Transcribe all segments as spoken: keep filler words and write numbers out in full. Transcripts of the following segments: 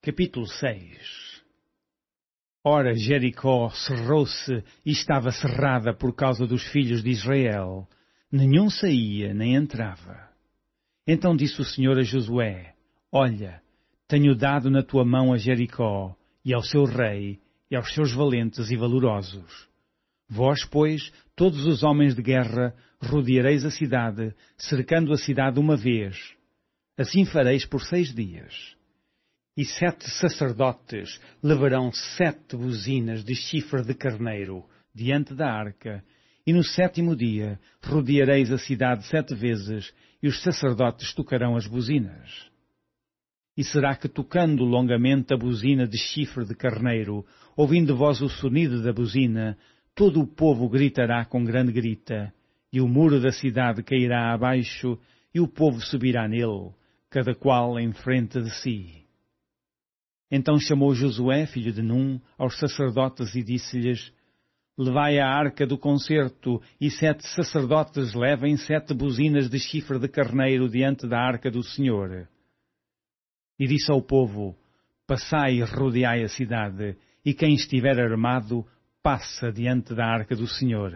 Capítulo seis. Ora, Jericó cerrou-se e estava cerrada por causa dos filhos de Israel. Nenhum saía nem entrava. Então disse o Senhor a Josué: Olha, tenho dado na tua mão a Jericó, e ao seu rei, e aos seus valentes e valorosos. Vós, pois, todos os homens de guerra, rodeareis a cidade, cercando a cidade uma vez. Assim fareis por seis dias. E sete sacerdotes levarão sete buzinas de chifre de carneiro diante da arca, e no sétimo dia rodeareis a cidade sete vezes, e os sacerdotes tocarão as buzinas. E será que, tocando longamente a buzina de chifre de carneiro, ouvindo vós o sonido da buzina, todo o povo gritará com grande grita, e o muro da cidade cairá abaixo, e o povo subirá nele, cada qual em frente de si. Então chamou Josué, filho de Num, aos sacerdotes e disse-lhes: Levai a arca do concerto, e sete sacerdotes levem sete buzinas de chifre de carneiro diante da arca do Senhor. E disse ao povo: Passai e rodeai a cidade, e quem estiver armado, passa diante da arca do Senhor.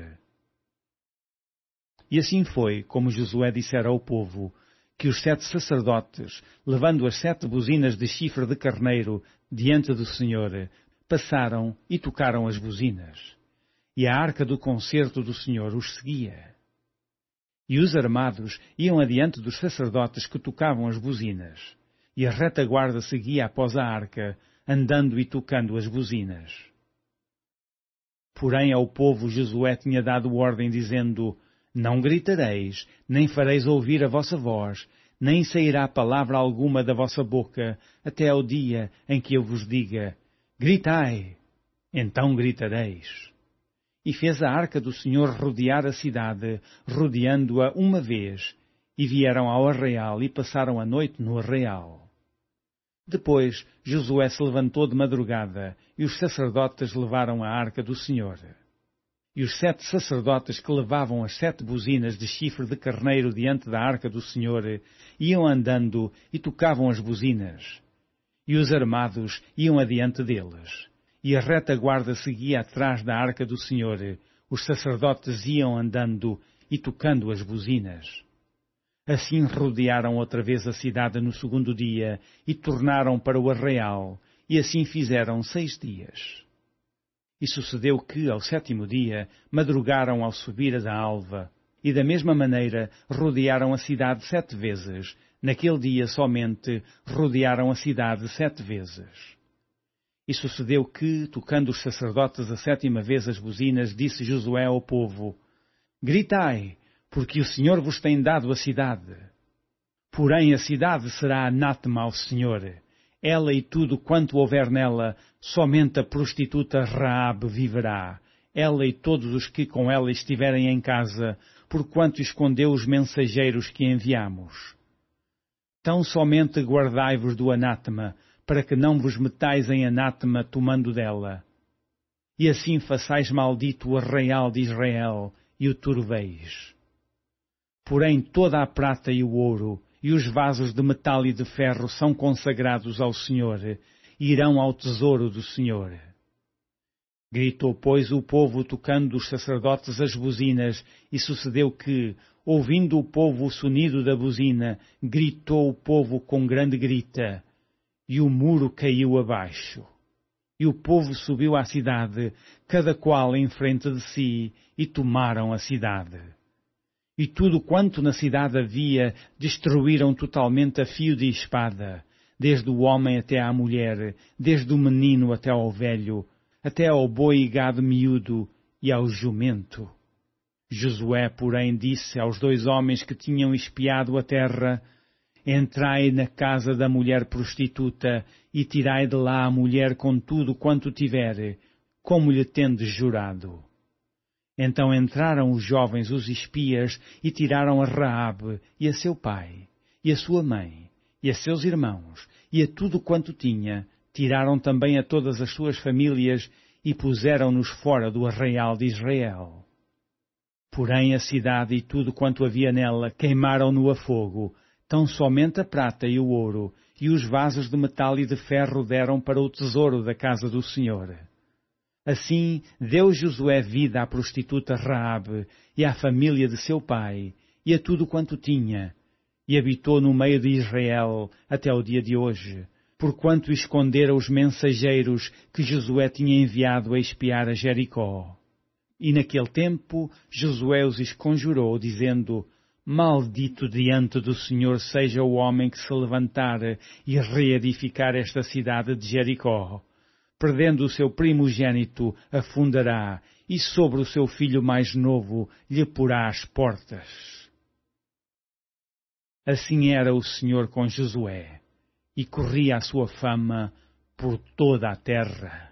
E assim foi, como Josué dissera ao povo, que os sete sacerdotes, levando as sete buzinas de chifre de carneiro diante do Senhor, passaram e tocaram as buzinas. E a arca do concerto do Senhor os seguia. E os armados iam adiante dos sacerdotes que tocavam as buzinas, e a retaguarda seguia após a arca, andando e tocando as buzinas. Porém ao povo Josué tinha dado ordem, dizendo: Não gritareis, nem fareis ouvir a vossa voz, nem sairá palavra alguma da vossa boca, até ao dia em que eu vos diga: Gritai! Então gritareis. E fez a arca do Senhor rodear a cidade, rodeando-a uma vez, e vieram ao arraial e passaram a noite no arraial. Depois Josué se levantou de madrugada, e os sacerdotes levaram a arca do Senhor. E os sete sacerdotes que levavam as sete buzinas de chifre de carneiro diante da arca do Senhor iam andando e tocavam as buzinas. E os armados iam adiante deles. E a retaguarda seguia atrás da arca do Senhor. Os sacerdotes iam andando e tocando as buzinas. Assim rodearam outra vez a cidade no segundo dia e tornaram para o arraial. E assim fizeram seis dias. E sucedeu que, ao sétimo dia, madrugaram ao subir da alva, e da mesma maneira rodearam a cidade sete vezes. Naquele dia somente rodearam a cidade sete vezes. E sucedeu que, tocando os sacerdotes a sétima vez as buzinas, disse Josué ao povo: Gritai, porque o Senhor vos tem dado a cidade. Porém a cidade será anátema ao Senhor. Ela e tudo quanto houver nela, somente a prostituta Raabe viverá, ela e todos os que com ela estiverem em casa, porquanto escondeu os mensageiros que enviamos. Tão somente guardai-vos do anátema, para que não vos metais em anátema tomando dela. E assim façais maldito o arraial de Israel, e o turveis. Porém toda a prata e o ouro, e os vasos de metal e de ferro são consagrados ao Senhor, e irão ao tesouro do Senhor. Gritou, pois, o povo, tocando os sacerdotes as buzinas, e sucedeu que, ouvindo o povo o sonido da buzina, gritou o povo com grande grita, e o muro caiu abaixo. E o povo subiu à cidade, cada qual em frente de si, e tomaram a cidade. E tudo quanto na cidade havia, destruíram totalmente a fio de espada, desde o homem até à mulher, desde o menino até ao velho, até ao boi e gado miúdo e ao jumento. Josué, porém, disse aos dois homens que tinham espiado a terra: Entrai na casa da mulher prostituta e tirai de lá a mulher com tudo quanto tiver, como lhe tendes jurado. Então entraram os jovens, os espias, e tiraram a Raabe, e a seu pai, e a sua mãe, e a seus irmãos, e a tudo quanto tinha, tiraram também a todas as suas famílias, e puseram-nos fora do arraial de Israel. Porém a cidade e tudo quanto havia nela queimaram-no a fogo, tão somente a prata e o ouro, e os vasos de metal e de ferro deram para o tesouro da casa do Senhor. Assim deu Josué vida à prostituta Raabe e à família de seu pai, e a tudo quanto tinha, e habitou no meio de Israel até o dia de hoje, porquanto escondera os mensageiros que Josué tinha enviado a espiar a Jericó. E naquele tempo Josué os esconjurou, dizendo: Maldito diante do Senhor seja o homem que se levantar e reedificar esta cidade de Jericó. Perdendo o seu primogênito, afundará, e sobre o seu filho mais novo lhe porá as portas. Assim era o Senhor com Josué, e corria a sua fama por toda a terra.